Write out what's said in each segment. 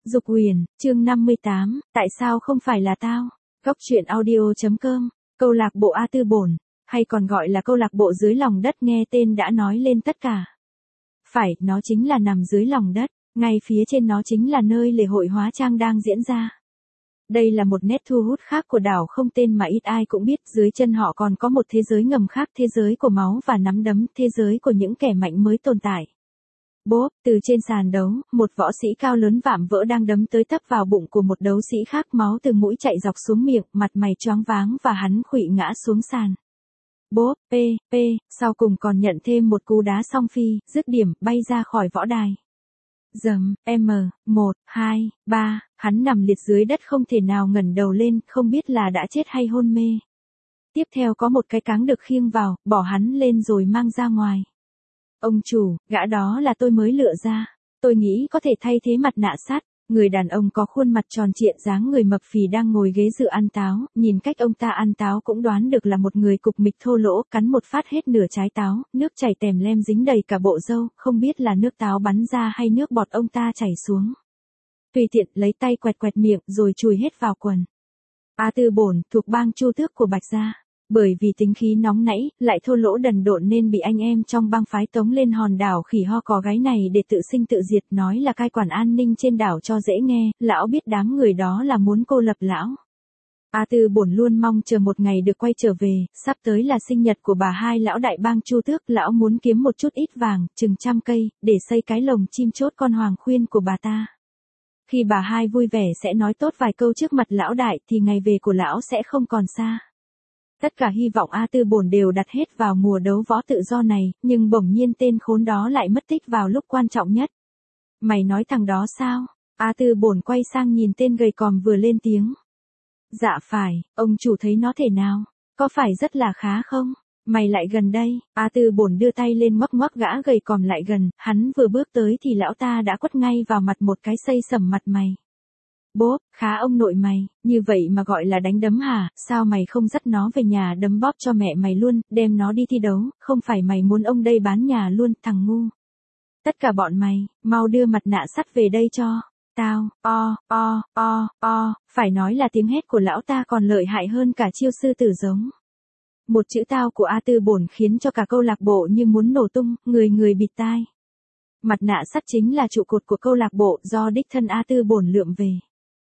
Dục Huyền, chương 58, tại sao không phải là tao? Góc truyện audio.com, câu lạc bộ A Tư Bổn, hay còn gọi là câu lạc bộ dưới lòng đất nghe tên đã nói lên tất cả. Phải, nó chính là nằm dưới lòng đất, ngay phía trên nó chính là nơi lễ hội hóa trang đang diễn ra. Đây là một nét thu hút khác của đảo không tên mà ít ai cũng biết, dưới chân họ còn có một thế giới ngầm khác, thế giới của máu và nắm đấm, thế giới của những kẻ mạnh mới tồn tại. Bốp, từ trên sàn đấu, một võ sĩ cao lớn vạm vỡ đang đấm tới tấp vào bụng của một đấu sĩ khác, máu từ mũi chạy dọc xuống miệng, mặt mày choáng váng và hắn khuỵu ngã xuống sàn. Bốp, sau cùng còn nhận thêm một cú đá song phi, dứt điểm, bay ra khỏi võ đài. Dầm, 1, 2, 3, hắn nằm liệt dưới đất không thể nào ngẩng đầu lên, không biết là đã chết hay hôn mê. Tiếp theo có một cái cáng được khiêng vào, bỏ hắn lên rồi mang ra ngoài. Ông chủ, gã đó là tôi mới lựa ra. Tôi nghĩ có thể thay thế mặt nạ sắt. Người đàn ông có khuôn mặt tròn trịa dáng người mập phì đang ngồi ghế dựa ăn táo, nhìn cách ông ta ăn táo cũng đoán được là một người cục mịch thô lỗ, cắn một phát hết nửa trái táo, nước chảy tèm lem dính đầy cả bộ râu, không biết là nước táo bắn ra hay nước bọt ông ta chảy xuống. Tùy tiện lấy tay quẹt miệng rồi chùi hết vào quần. A Tư Bổn thuộc bang Chu Tước của Bạch Gia. Bởi vì tính khí nóng nảy, lại thô lỗ đần độn nên bị anh em trong bang phái tống lên hòn đảo khỉ ho có gáy này để tự sinh tự diệt, nói là cai quản an ninh trên đảo cho dễ nghe, lão biết đám người đó là muốn cô lập lão. A Tư Bổn luôn mong chờ một ngày được quay trở về, sắp tới là sinh nhật của bà hai lão đại bang Chu Tước, lão muốn kiếm một chút ít vàng, chừng 100 cây, để xây cái lồng chim chốt con hoàng khuyên của bà ta. Khi bà hai vui vẻ sẽ nói tốt vài câu trước mặt lão đại thì ngày về của lão sẽ không còn xa. Tất cả hy vọng A Tư Bổn đều đặt hết vào mùa đấu võ tự do này, nhưng bỗng nhiên tên khốn đó lại mất tích vào lúc quan trọng nhất. Mày nói thằng đó sao? A Tư Bổn quay sang nhìn tên gầy còm vừa lên tiếng. Dạ phải, ông chủ thấy nó thế nào? Có phải rất là khá không? Mày lại gần đây. A Tư Bổn đưa tay lên ngoắc gã gầy còm lại gần, hắn vừa bước tới thì lão ta đã quất ngay vào mặt một cái xây sẩm mặt mày. Bốp, khá ông nội mày, như vậy mà gọi là đánh đấm hả, sao mày không dắt nó về nhà đấm bóp cho mẹ mày luôn, đem nó đi thi đấu, không phải mày muốn ông đây bán nhà luôn, thằng ngu. Tất cả bọn mày, mau đưa mặt nạ sắt về đây cho, tao, phải nói là tiếng hét của lão ta còn lợi hại hơn cả chiêu sư tử giống. Một chữ tao của A Tư Bổn khiến cho cả câu lạc bộ như muốn nổ tung, người bịt tai. Mặt nạ sắt chính là trụ cột của câu lạc bộ do đích thân A Tư Bổn lượm về.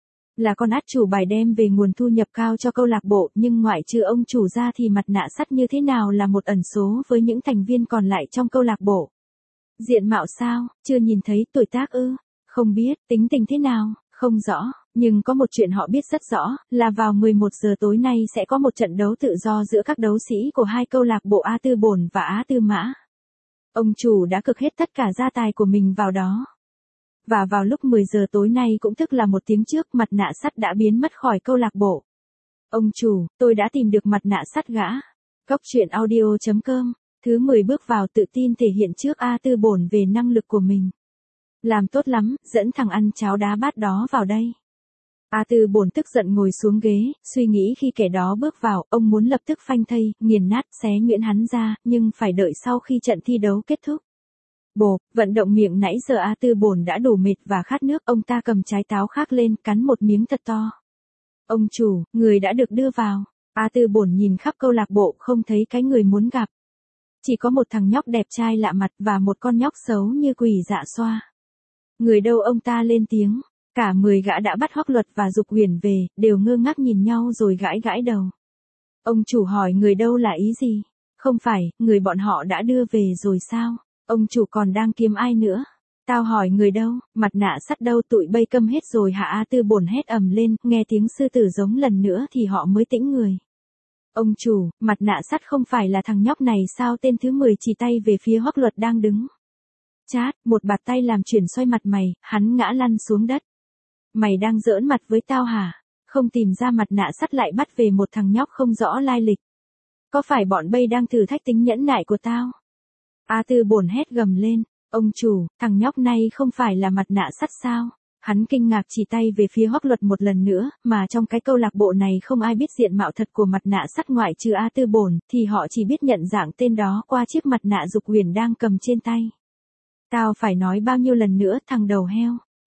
Là con át chủ bài đem về nguồn thu nhập cao cho câu lạc bộ, nhưng ngoại trừ ông chủ ra thì mặt nạ sắt như thế nào là một ẩn số với những thành viên còn lại trong câu lạc bộ. Diện mạo sao, chưa nhìn thấy, tuổi tác ư, không biết, tính tình thế nào, không rõ, nhưng có một chuyện họ biết rất rõ, là vào 11 giờ tối nay sẽ có một trận đấu tự do giữa các đấu sĩ của hai câu lạc bộ A Tư Bổn và Á Tư Mã. Ông chủ đã cực hết tất cả gia tài của mình vào đó. Và vào lúc 10 giờ tối nay cũng tức là một tiếng trước, mặt nạ sắt đã biến mất khỏi câu lạc bộ. Ông chủ, tôi đã tìm được mặt nạ sắt gã. Góc truyện audio.com, thứ 10 bước vào tự tin thể hiện trước A Tư Bổn về năng lực của mình. Làm tốt lắm, dẫn thằng ăn cháo đá bát đó vào đây. A Tư Bổn tức giận ngồi xuống ghế, suy nghĩ khi kẻ đó bước vào, ông muốn lập tức phanh thây, nghiền nát, xé nhuyễn hắn ra, nhưng phải đợi sau khi trận thi đấu kết thúc. Bộp, vận động miệng nãy giờ A Tư Bổn đã đủ mệt và khát nước, ông ta cầm trái táo khác lên, cắn một miếng thật to. Ông chủ, người đã được đưa vào. A Tư Bổn nhìn khắp câu lạc bộ không thấy cái người muốn gặp. Chỉ có một thằng nhóc đẹp trai lạ mặt và một con nhóc xấu như quỷ dạ xoa. Người đâu, ông ta lên tiếng. Cả 10 gã đã bắt Hoắc Luật và Dục Huyền về, đều ngơ ngác nhìn nhau rồi gãi đầu. Ông chủ hỏi người đâu là ý gì? Không phải, người bọn họ đã đưa về rồi sao? Ông chủ còn đang kiếm ai nữa? Tao hỏi người đâu, mặt nạ sắt đâu, tụi bay câm hết rồi hả? A Tư Bổn hét ầm lên, nghe tiếng sư tử giống lần nữa thì họ mới tĩnh người. Ông chủ, mặt nạ sắt không phải là thằng nhóc này sao? Tên thứ 10 chỉ tay về phía Hoắc Luật đang đứng. Chát, một bạt tay làm chuyển xoay mặt mày, hắn ngã lăn xuống đất. Mày đang giỡn mặt với tao hả? Không tìm ra mặt nạ sắt lại bắt về một thằng nhóc không rõ lai lịch. Có phải bọn bay đang thử thách tính nhẫn nại của tao? A Tư Bổn hét gầm lên, ông chủ, thằng nhóc này không phải là mặt nạ sắt sao? Hắn kinh ngạc chỉ tay về phía Hoắc Luật một lần nữa, mà trong cái câu lạc bộ này không ai biết diện mạo thật của mặt nạ sắt ngoại trừ A Tư Bổn, thì họ chỉ biết nhận dạng tên đó qua chiếc mặt nạ Dục Huyền đang cầm trên tay. Tao phải nói bao nhiêu lần nữa, thằng đầu heo,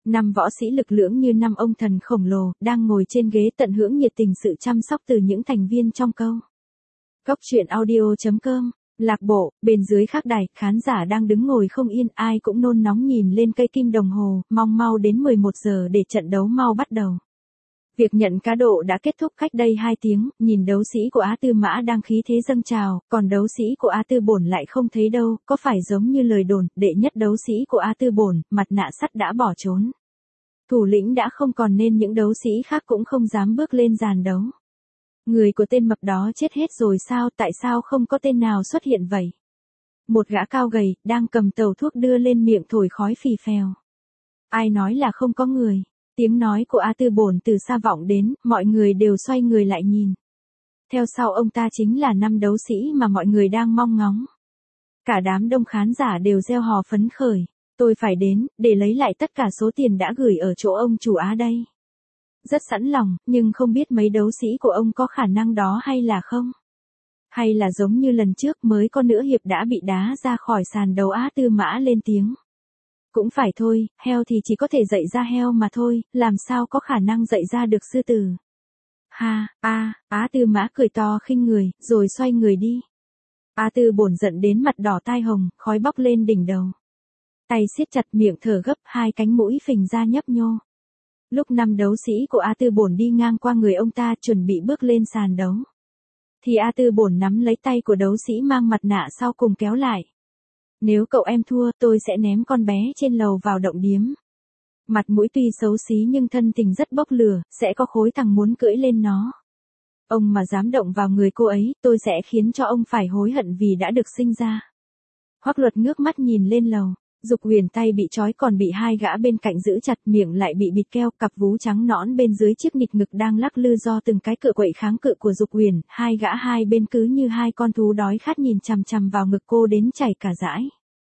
Năm võ sĩ lực lưỡng như năm ông thần khổng lồ, đang ngồi trên ghế tận hưởng nhiệt tình sự chăm sóc từ những thành viên trong câu. Cốc truyện audio.com, lạc bộ, bên dưới khắc đài, khán giả đang đứng ngồi không yên, ai cũng nôn nóng nhìn lên cây kim đồng hồ, mong mau đến 11 giờ để trận đấu mau bắt đầu. Việc nhận cá độ đã kết thúc cách đây 2 tiếng, nhìn đấu sĩ của Á Tư Mã đang khí thế dâng trào, còn đấu sĩ của Á Tư Bổn lại không thấy đâu, có phải giống như lời đồn, đệ nhất đấu sĩ của Á Tư Bổn, mặt nạ sắt đã bỏ trốn. Thủ lĩnh đã không còn nên những đấu sĩ khác cũng không dám bước lên giàn đấu. Người của tên mập đó chết hết rồi sao, tại sao không có tên nào xuất hiện vậy? Một gã cao gầy, đang cầm tàu thuốc đưa lên miệng thổi khói phì phèo. Ai nói là không có người? Tiếng nói của A Tư Bổn từ xa vọng đến, mọi người đều xoay người lại nhìn. Theo sau ông ta chính là 5 đấu sĩ mà mọi người đang mong ngóng. Cả đám đông khán giả đều reo hò phấn khởi. Tôi phải đến, để lấy lại tất cả số tiền đã gửi ở chỗ ông chủ Á đây. Rất sẵn lòng, nhưng không biết mấy đấu sĩ của ông có khả năng đó hay là không? Hay là giống như lần trước mới có nửa hiệp đã bị đá ra khỏi sàn đấu. Á Tư Mã lên tiếng. Cũng phải thôi, heo thì chỉ có thể dạy ra heo mà thôi, làm sao có khả năng dạy ra được sư tử. Ha, Á Tư Mã cười to khinh người, rồi xoay người đi. Á Tư Bổn giận đến mặt đỏ tai hồng, khói bốc lên đỉnh đầu. Tay siết chặt miệng thở gấp, hai cánh mũi phình ra nhấp nhô. Lúc 5 đấu sĩ của A Tư Bổn đi ngang qua người ông ta chuẩn bị bước lên sàn đấu, thì A Tư Bổn nắm lấy tay của đấu sĩ mang mặt nạ sau cùng kéo lại. Nếu cậu em thua, tôi sẽ ném con bé trên lầu vào động điếm. Mặt mũi tuy xấu xí nhưng thân tình rất bốc lửa, sẽ có khối thằng muốn cưỡi lên nó. Ông mà dám động vào người cô ấy, tôi sẽ khiến cho ông phải hối hận vì đã được sinh ra. Hoắc Luật ngước mắt nhìn lên lầu. Dục Huyền tay bị trói còn bị hai gã bên cạnh giữ chặt, miệng lại bị bịt keo, cặp vú trắng nõn bên dưới chiếc nịt ngực đang lắc lư do từng cái cựa quậy kháng cự của Dục Huyền, hai gã hai bên cứ như hai con thú đói khát nhìn chằm chằm vào ngực cô đến chảy cả dãi.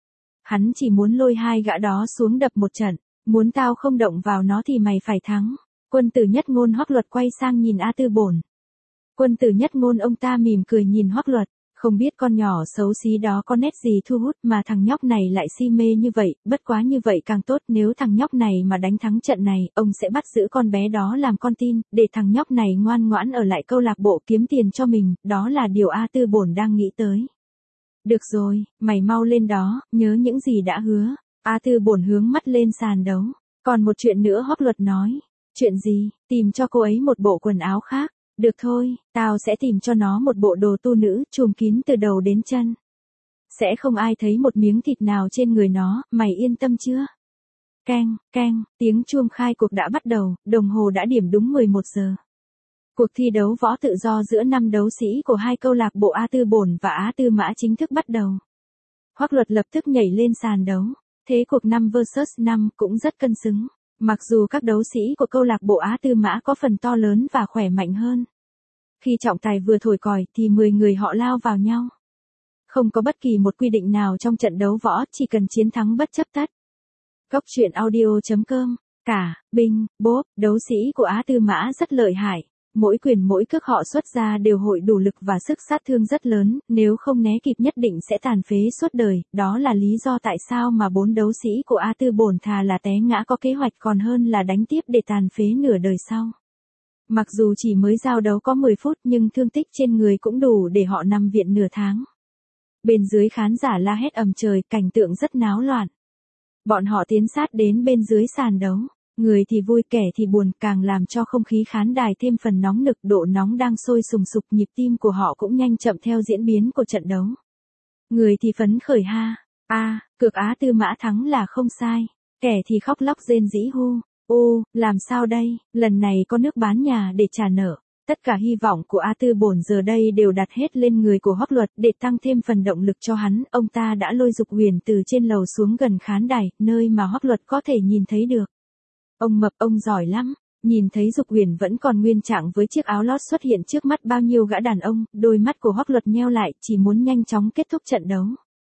Hắn chỉ muốn lôi hai gã đó xuống đập một trận, muốn tao không động vào nó thì mày phải thắng. Quân tử nhất ngôn. Hoắc Luật quay sang nhìn A Tư Bổn. Quân tử nhất ngôn. Ông ta mỉm cười nhìn Hoắc Luật. Không biết con nhỏ xấu xí đó có nét gì thu hút mà thằng nhóc này lại si mê như vậy, bất quá như vậy càng tốt, nếu thằng nhóc này mà đánh thắng trận này, ông sẽ bắt giữ con bé đó làm con tin, để thằng nhóc này ngoan ngoãn ở lại câu lạc bộ kiếm tiền cho mình, đó là điều A Tư Bổn đang nghĩ tới. Được rồi, mày mau lên đó, nhớ những gì đã hứa. A Tư Bổn hướng mắt lên sàn đấu. Còn một chuyện nữa, Hoắc Luật nói. Chuyện gì? Tìm cho cô ấy một bộ quần áo khác. Được thôi, tao sẽ tìm cho nó một bộ đồ tu nữ, trùm kín từ đầu đến chân. Sẽ không ai thấy một miếng thịt nào trên người nó, mày yên tâm chưa? Keng, keng, tiếng chuông khai cuộc đã bắt đầu, đồng hồ đã điểm đúng 11 giờ. Cuộc thi đấu võ tự do giữa 5 đấu sĩ của hai câu lạc bộ A Tư Bổn và Á Tư Mã chính thức bắt đầu. Hoắc Luật lập tức nhảy lên sàn đấu. Thế cuộc 5 vs 5 cũng rất cân xứng. Mặc dù các đấu sĩ của câu lạc bộ Á Tư Mã có phần to lớn và khỏe mạnh hơn. Khi trọng tài vừa thổi còi thì 10 người họ lao vào nhau. Không có bất kỳ một quy định nào trong trận đấu võ, chỉ cần chiến thắng bất chấp tất. Cốc truyện audio.com. Cả, binh, bốp, đấu sĩ của Á Tư Mã rất lợi hại. Mỗi quyền mỗi cước họ xuất ra đều hội đủ lực và sức sát thương rất lớn, nếu không né kịp nhất định sẽ tàn phế suốt đời, đó là lý do tại sao mà 4 đấu sĩ của A Tư Bổn thà là té ngã có kế hoạch còn hơn là đánh tiếp để tàn phế nửa đời sau. Mặc dù chỉ mới giao đấu có 10 phút nhưng thương tích trên người cũng đủ để họ nằm viện nửa tháng. Bên dưới khán giả la hét ầm trời, cảnh tượng rất náo loạn. Bọn họ tiến sát đến bên dưới sàn đấu. Người thì vui kẻ thì buồn, càng làm cho không khí khán đài thêm phần nóng nực, độ nóng đang sôi sùng sục, nhịp tim của họ cũng nhanh chậm theo diễn biến của trận đấu. Người thì phấn khởi ha, cược Á Tư Mã thắng là không sai, kẻ thì khóc lóc rên rỉ hu, làm sao đây, lần này có nước bán nhà để trả nợ. Tất cả hy vọng của A Tư Bổn giờ đây đều đặt hết lên người của Hoắc Luật để tăng thêm phần động lực cho hắn, ông ta đã lôi Dục Huyền từ trên lầu xuống gần khán đài, nơi mà Hoắc Luật có thể nhìn thấy được. Ông mập, ông giỏi lắm. Nhìn thấy Dục Huyền vẫn còn nguyên trạng với chiếc áo lót xuất hiện trước mắt bao nhiêu gã đàn ông, đôi mắt của Hoắc Luật nheo lại, chỉ muốn nhanh chóng kết thúc trận đấu.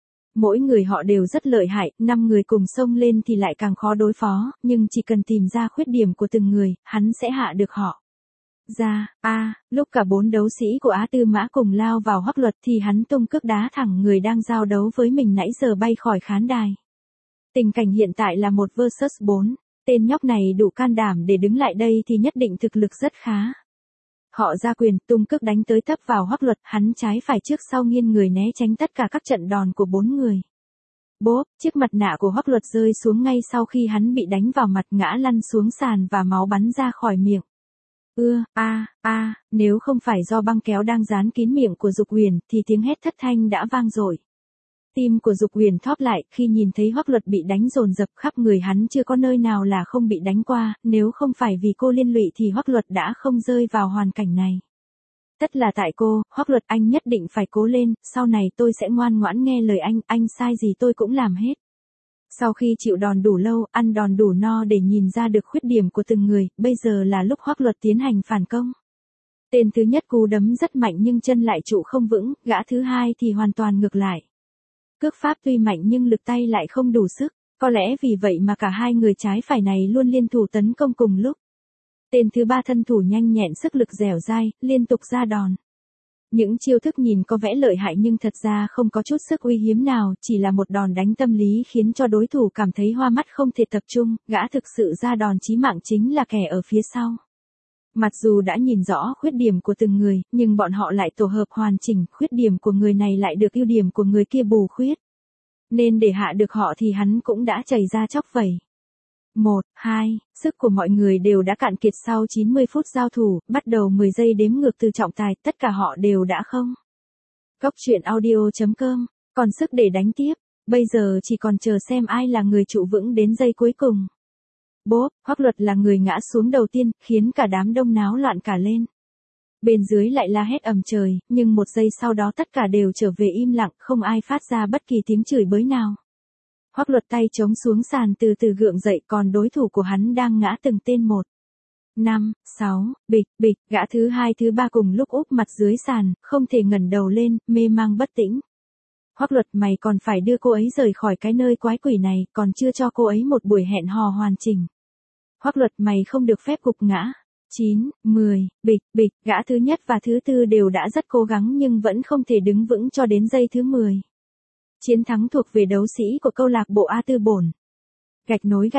Mỗi người họ đều rất lợi hại, 5 người cùng xông lên thì lại càng khó đối phó, nhưng chỉ cần tìm ra khuyết điểm của từng người, hắn sẽ hạ được họ. Lúc cả 4 đấu sĩ của Á Tư Mã cùng lao vào Hoắc Luật thì hắn tung cước đá thẳng người đang giao đấu với mình nãy giờ bay khỏi khán đài. Tình cảnh hiện tại là 1 vs 4. Tên nhóc này đủ can đảm để đứng lại đây thì nhất định thực lực rất khá. Họ ra quyền, tung cước đánh tới tấp vào Hoắc Luật, hắn trái phải trước sau nghiêng người né tránh tất cả các trận đòn của 4 người. Bốp, chiếc mặt nạ của Hoắc Luật rơi xuống ngay sau khi hắn bị đánh vào mặt, ngã lăn xuống sàn và máu bắn ra khỏi miệng. Nếu không phải do băng kéo đang dán kín miệng của Dục Huyền thì tiếng hét thất thanh đã vang dội. Tim của Dục Huyền thóp lại khi nhìn thấy Hoắc Luật bị đánh dồn dập khắp người, hắn chưa có nơi nào là không bị đánh qua, nếu không phải vì cô liên lụy thì Hoắc Luật đã không rơi vào hoàn cảnh này. Tất là tại cô, Hoắc Luật, anh nhất định phải cố lên, sau này tôi sẽ ngoan ngoãn nghe lời anh sai gì tôi cũng làm hết. Sau khi chịu đòn đủ lâu, ăn đòn đủ no để nhìn ra được khuyết điểm của từng người, bây giờ là lúc Hoắc Luật tiến hành phản công. Tên thứ nhất cú đấm rất mạnh nhưng chân lại trụ không vững, gã thứ hai thì hoàn toàn ngược lại. Cước pháp tuy mạnh nhưng lực tay lại không đủ sức, có lẽ vì vậy mà cả hai người trái phải này luôn liên thủ tấn công cùng lúc. Tên thứ ba thân thủ nhanh nhẹn, sức lực dẻo dai, liên tục ra đòn. Những chiêu thức nhìn có vẻ lợi hại nhưng thật ra không có chút sức uy hiếm nào, chỉ là một đòn đánh tâm lý khiến cho đối thủ cảm thấy hoa mắt không thể tập trung, gã thực sự ra đòn chí mạng chính là kẻ ở phía sau. Mặc dù đã nhìn rõ khuyết điểm của từng người, nhưng bọn họ lại tổ hợp hoàn chỉnh, khuyết điểm của người này lại được ưu điểm của người kia bù khuyết. Nên để hạ được họ thì hắn cũng đã chảy ra chóc vẩy. 1, 2, sức của mọi người đều đã cạn kiệt sau 90 phút giao thủ, bắt đầu 10 giây đếm ngược từ trọng tài, tất cả họ đều đã không. Góc truyện audio.com, còn sức để đánh tiếp, bây giờ chỉ còn chờ xem ai là người trụ vững đến giây cuối cùng. Bốp, Hoắc Luật là người ngã xuống đầu tiên, khiến cả đám đông náo loạn cả lên. Bên dưới lại la hét ầm trời, nhưng một giây sau đó tất cả đều trở về im lặng, không ai phát ra bất kỳ tiếng chửi bới nào. Hoắc Luật tay chống xuống sàn từ từ gượng dậy, còn đối thủ của hắn đang ngã từng tên một. 5, 6, bịch, gã thứ hai thứ ba cùng lúc úp mặt dưới sàn, không thể ngẩng đầu lên, mê mang bất tĩnh. Hoắc Luật, mày còn phải đưa cô ấy rời khỏi cái nơi quái quỷ này, còn chưa cho cô ấy một buổi hẹn hò hoàn chỉnh. Hoắc Luật, mày không được phép gục ngã. 9, 10, bịch, gã thứ nhất và thứ tư đều đã rất cố gắng nhưng vẫn không thể đứng vững cho đến giây thứ 10. Chiến thắng thuộc về đấu sĩ của câu lạc bộ A Tư Bổn. Gạch nối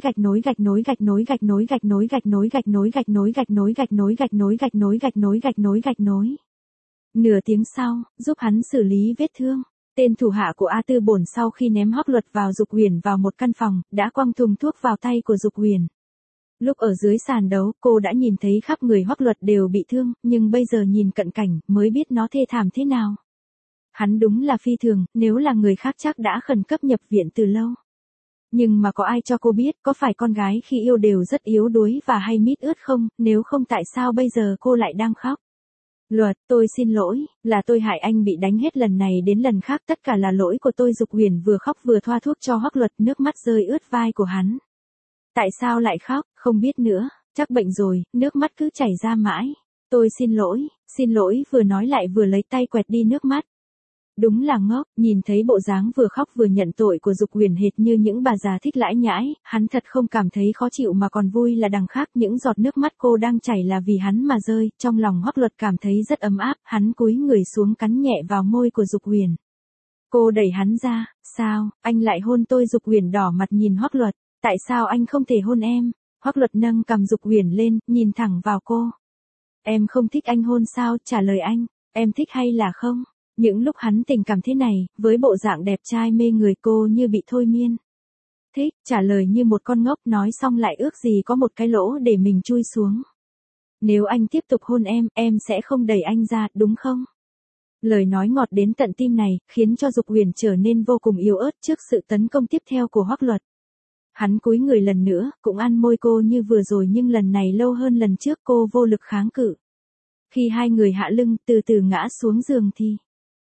Nửa tiếng sau, giúp hắn xử lý vết thương. Tên thủ hạ của A Tư Bổn sau khi ném Hoắc Luật vào Dục Huyền vào một căn phòng, đã quăng thùng thuốc vào tay của Dục Huyền. Lúc ở dưới sàn đấu, cô đã nhìn thấy khắp người Hoắc Luật đều bị thương, nhưng bây giờ nhìn cận cảnh, mới biết nó thê thảm thế nào. Hắn đúng là phi thường, nếu là người khác chắc đã khẩn cấp nhập viện từ lâu. Nhưng mà có ai cho cô biết, có phải con gái khi yêu đều rất yếu đuối và hay mít ướt không, nếu không tại sao bây giờ cô lại đang khóc. Luật, tôi xin lỗi, là tôi hại anh bị đánh hết lần này đến lần khác, tất cả là lỗi của tôi. Dục Huyền vừa khóc vừa thoa thuốc cho Hoắc Luật, nước mắt rơi ướt vai của hắn. Tại sao lại khóc, không biết nữa, chắc bệnh rồi, nước mắt cứ chảy ra mãi. Tôi xin lỗi, vừa nói lại vừa lấy tay quẹt đi nước mắt. Đúng là ngốc, nhìn thấy bộ dáng vừa khóc vừa nhận tội của Dục Huyền hệt như những bà già thích lãi nhãi, hắn thật không cảm thấy khó chịu mà còn vui là đằng khác, những giọt nước mắt cô đang chảy là vì hắn mà rơi, trong lòng Hoắc Luật cảm thấy rất ấm áp, hắn cúi người xuống cắn nhẹ vào môi của Dục Huyền. Cô đẩy hắn ra, sao, anh lại hôn tôi? Dục Huyền đỏ mặt nhìn Hoắc Luật, tại sao anh không thể hôn em? Hoắc Luật nâng cằm Dục Huyền lên, nhìn thẳng vào cô. Em không thích anh hôn sao? Trả lời anh, em thích hay là không? Những lúc hắn tình cảm thế này, với bộ dạng đẹp trai mê người, cô như bị thôi miên. Thích, trả lời như một con ngốc, nói xong lại ước gì có một cái lỗ để mình chui xuống. Nếu anh tiếp tục hôn em sẽ không đẩy anh ra, đúng không? Lời nói ngọt đến tận tim này, khiến cho Dục Huyền trở nên vô cùng yếu ớt trước sự tấn công tiếp theo của Hoắc Luật. Hắn cúi người lần nữa, cũng ăn môi cô như vừa rồi nhưng lần này lâu hơn lần trước, cô vô lực kháng cự. Khi hai người hạ lưng, từ từ ngã xuống giường thì...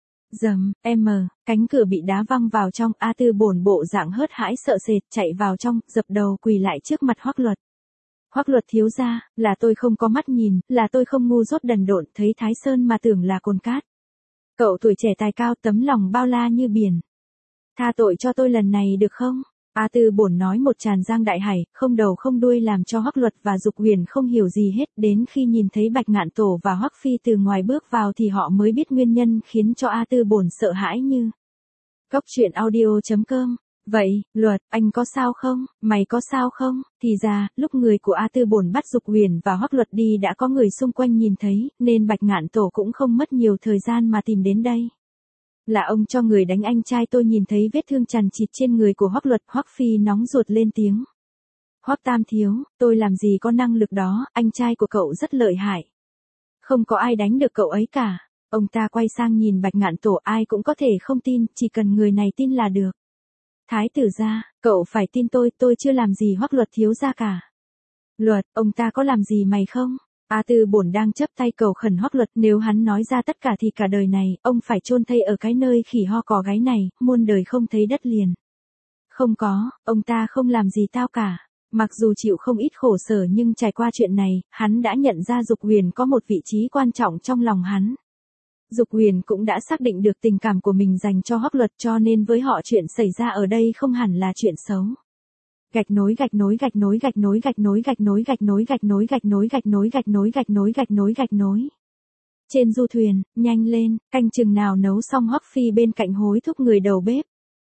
Dầm, cánh cửa bị đá văng vào trong, A Tư Bổn bộ dạng hớt hãi sợ sệt, chạy vào trong, dập đầu quỳ lại trước mặt Hoắc Luật. Hoắc Luật thiếu gia, là tôi không có mắt nhìn, là tôi không ngu dốt đần độn, thấy Thái Sơn mà tưởng là cồn cát. Cậu tuổi trẻ tài cao, tấm lòng bao la như biển. Tha tội cho tôi lần này được không? A Tư Bổn nói một tràn giang đại hải, không đầu không đuôi làm cho Hoắc Luật và Dục Huyền không hiểu gì hết, đến khi nhìn thấy Bạch Ngạn Tổ và Hoắc Phi từ ngoài bước vào thì họ mới biết nguyên nhân khiến cho A Tư Bổn sợ hãi như. Góc truyện audio.com Vậy, Luật, anh có sao không? Mày có sao không? Thì ra, lúc người của A Tư Bổn bắt Dục Huyền và Hoắc Luật đi đã có người xung quanh nhìn thấy, nên Bạch Ngạn Tổ cũng không mất nhiều thời gian mà tìm đến đây. Là ông cho người đánh anh trai tôi, nhìn thấy vết thương chằng chịt trên người của Hoắc Luật, Hoắc Phi nóng ruột lên tiếng. Hoắc Tam thiếu, tôi làm gì có năng lực đó, anh trai của cậu rất lợi hại. Không có ai đánh được cậu ấy cả. Ông ta quay sang nhìn Bạch Ngạn Tổ, ai cũng có thể không tin, chỉ cần người này tin là được. Thái tử gia, cậu phải tin tôi chưa làm gì Hoắc Luật thiếu gia cả. Luật, ông ta có làm gì mày không? A Tư Bổn đang chấp tay cầu khẩn Hoắc Luật, nếu hắn nói ra tất cả thì cả đời này, ông phải chôn thây ở cái nơi khỉ ho cò gáy này, muôn đời không thấy đất liền. Không có, ông ta không làm gì tao cả. Mặc dù chịu không ít khổ sở nhưng trải qua chuyện này, hắn đã nhận ra Dục Huyền có một vị trí quan trọng trong lòng hắn. Dục Huyền cũng đã xác định được tình cảm của mình dành cho Hoắc Luật, cho nên với họ chuyện xảy ra ở đây không hẳn là chuyện xấu. Gạch nối gạch nối gạch nối gạch nối gạch nối gạch nối gạch nối gạch nối gạch nối gạch nối gạch nối gạch nối gạch nối gạch nối. Trên du thuyền, nhanh lên, canh chừng nào nấu xong Hoắc Phi bên cạnh hối thúc người đầu bếp.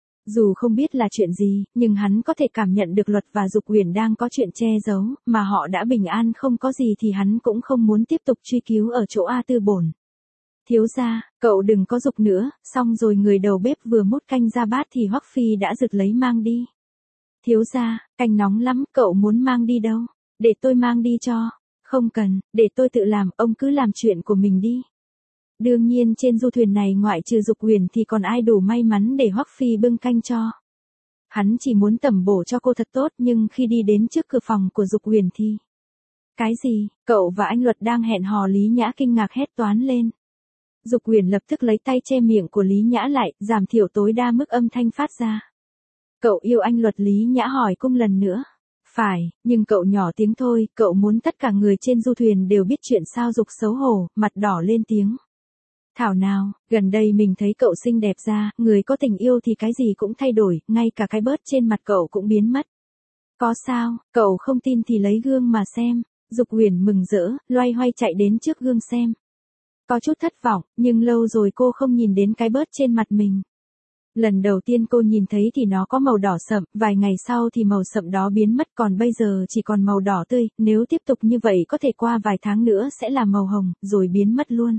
Dù không biết là chuyện gì, nhưng hắn có thể cảm nhận được Luật và Dục Huyền đang có chuyện che giấu, mà họ đã bình an không có gì thì hắn cũng không muốn tiếp tục truy cứu ở chỗ A Tư Bổn. Thiếu gia, cậu đừng có giục nữa, xong rồi người đầu bếp vừa múc canh ra bát thì Hoắc Phi đã giật lấy mang đi. Thiếu gia, canh nóng lắm, cậu muốn mang đi đâu? Để tôi mang đi cho. Không cần, để tôi tự làm, ông cứ làm chuyện của mình đi. Đương nhiên trên du thuyền này ngoại trừ Dục Huyền thì còn ai đủ may mắn để Hoắc Phi bưng canh cho. Hắn chỉ muốn tẩm bổ cho cô thật tốt, nhưng khi đi đến trước cửa phòng của Dục Huyền thì... Cái gì? Cậu và anh Luật đang hẹn hò? Lý Nhã kinh ngạc hét toán lên. Dục Huyền lập tức lấy tay che miệng của Lý Nhã lại, giảm thiểu tối đa mức âm thanh phát ra. Cậu yêu anh Luật? Lý Nhã hỏi cung lần nữa. Phải, nhưng cậu nhỏ tiếng thôi, cậu muốn tất cả người trên du thuyền đều biết chuyện sao? Dục xấu hổ, mặt đỏ lên tiếng. Thảo nào, gần đây mình thấy cậu xinh đẹp ra, người có tình yêu thì cái gì cũng thay đổi, ngay cả cái bớt trên mặt cậu cũng biến mất. Có sao, cậu không tin thì lấy gương mà xem. Dục Huyền mừng rỡ, loay hoay chạy đến trước gương xem. Có chút thất vọng, nhưng lâu rồi cô không nhìn đến cái bớt trên mặt mình. Lần đầu tiên cô nhìn thấy thì nó có màu đỏ sậm, vài ngày sau thì màu sậm đó biến mất, còn bây giờ chỉ còn màu đỏ tươi, nếu tiếp tục như vậy có thể qua vài tháng nữa sẽ là màu hồng, rồi biến mất luôn.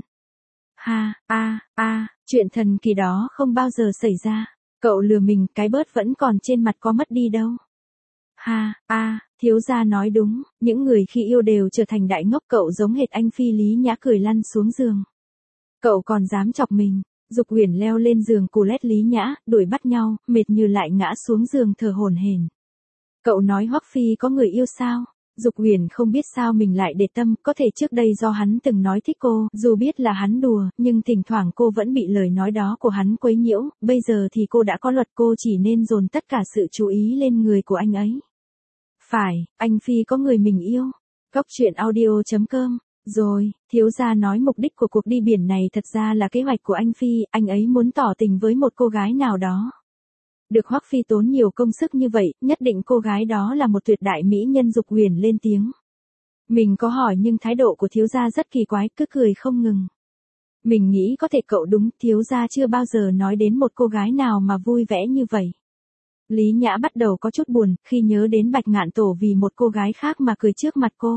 Chuyện thần kỳ đó không bao giờ xảy ra. Cậu lừa mình, cái bớt vẫn còn trên mặt có mất đi đâu. Thiếu gia nói đúng, những người khi yêu đều trở thành đại ngốc, cậu giống hệt anh Phi. Lý Nhã cười lăn xuống giường. Cậu còn dám chọc mình. Dục Huyền leo lên giường cù lét Lý Nhã, đuổi bắt nhau, mệt như lại ngã xuống giường thở hổn hển. Cậu nói Hoắc Phi có người yêu sao? Dục Huyền không biết sao mình lại để tâm, có thể trước đây do hắn từng nói thích cô, dù biết là hắn đùa, nhưng thỉnh thoảng cô vẫn bị lời nói đó của hắn quấy nhiễu, bây giờ thì cô đã có Luật, cô chỉ nên dồn tất cả sự chú ý lên người của anh ấy. Phải, anh Phi có người mình yêu. Góc truyện audio.com. Rồi, thiếu gia nói mục đích của cuộc đi biển này thật ra là kế hoạch của anh Phi, anh ấy muốn tỏ tình với một cô gái nào đó. Được Hoắc Phi tốn nhiều công sức như vậy, nhất định cô gái đó là một tuyệt đại mỹ nhân. Dục Huyền lên tiếng. Mình có hỏi nhưng thái độ của thiếu gia rất kỳ quái, cứ cười không ngừng. Mình nghĩ có thể cậu đúng, thiếu gia chưa bao giờ nói đến một cô gái nào mà vui vẻ như vậy. Lý Nhã bắt đầu có chút buồn, khi nhớ đến Bạch Ngạn Tổ vì một cô gái khác mà cười trước mặt cô.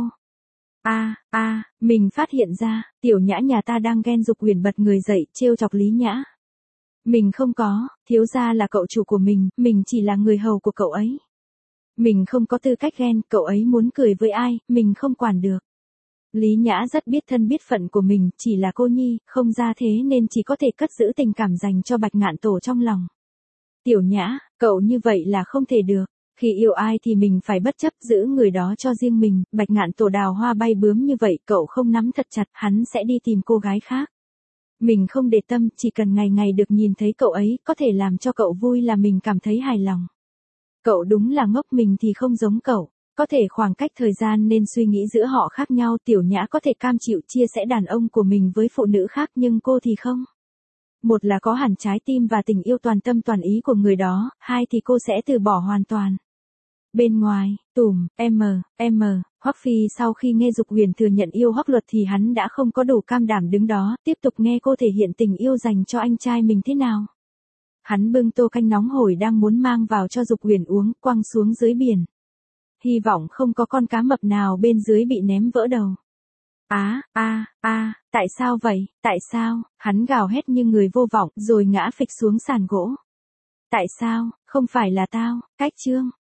Mình phát hiện ra, tiểu Nhã nhà ta đang ghen. Dục Huyền bật người dậy, trêu chọc Lý Nhã. Mình không có, thiếu gia là cậu chủ của mình chỉ là người hầu của cậu ấy. Mình không có tư cách ghen, cậu ấy muốn cười với ai, mình không quản được. Lý Nhã rất biết thân biết phận của mình, chỉ là cô nhi, không ra thế nên chỉ có thể cất giữ tình cảm dành cho Bạch Ngạn Tổ trong lòng. Tiểu Nhã, cậu như vậy là không thể được. Khi yêu ai thì mình phải bất chấp giữ người đó cho riêng mình. Bạch Ngạn Tổ đào hoa bay bướm như vậy, cậu không nắm thật chặt, hắn sẽ đi tìm cô gái khác. Mình không để tâm, chỉ cần ngày ngày được nhìn thấy cậu ấy, có thể làm cho cậu vui là mình cảm thấy hài lòng. Cậu đúng là ngốc, mình thì không giống cậu. Có thể khoảng cách thời gian nên suy nghĩ giữa họ khác nhau. Tiểu Nhã có thể cam chịu chia sẻ đàn ông của mình với phụ nữ khác, nhưng cô thì không. Một là có hẳn trái tim và tình yêu toàn tâm toàn ý của người đó, hai thì cô sẽ từ bỏ hoàn toàn. Bên ngoài, Hoắc Phi sau khi nghe Dục Huyền thừa nhận yêu Hoắc Luật thì hắn đã không có đủ cam đảm đứng đó, tiếp tục nghe cô thể hiện tình yêu dành cho anh trai mình thế nào. Hắn bưng tô canh nóng hổi đang muốn mang vào cho Dục Huyền uống, quăng xuống dưới biển. Hy vọng không có con cá mập nào bên dưới bị ném vỡ đầu. Tại sao vậy, tại sao, hắn gào hét như người vô vọng rồi ngã phịch xuống sàn gỗ. Tại sao, không phải là tao, cách chương.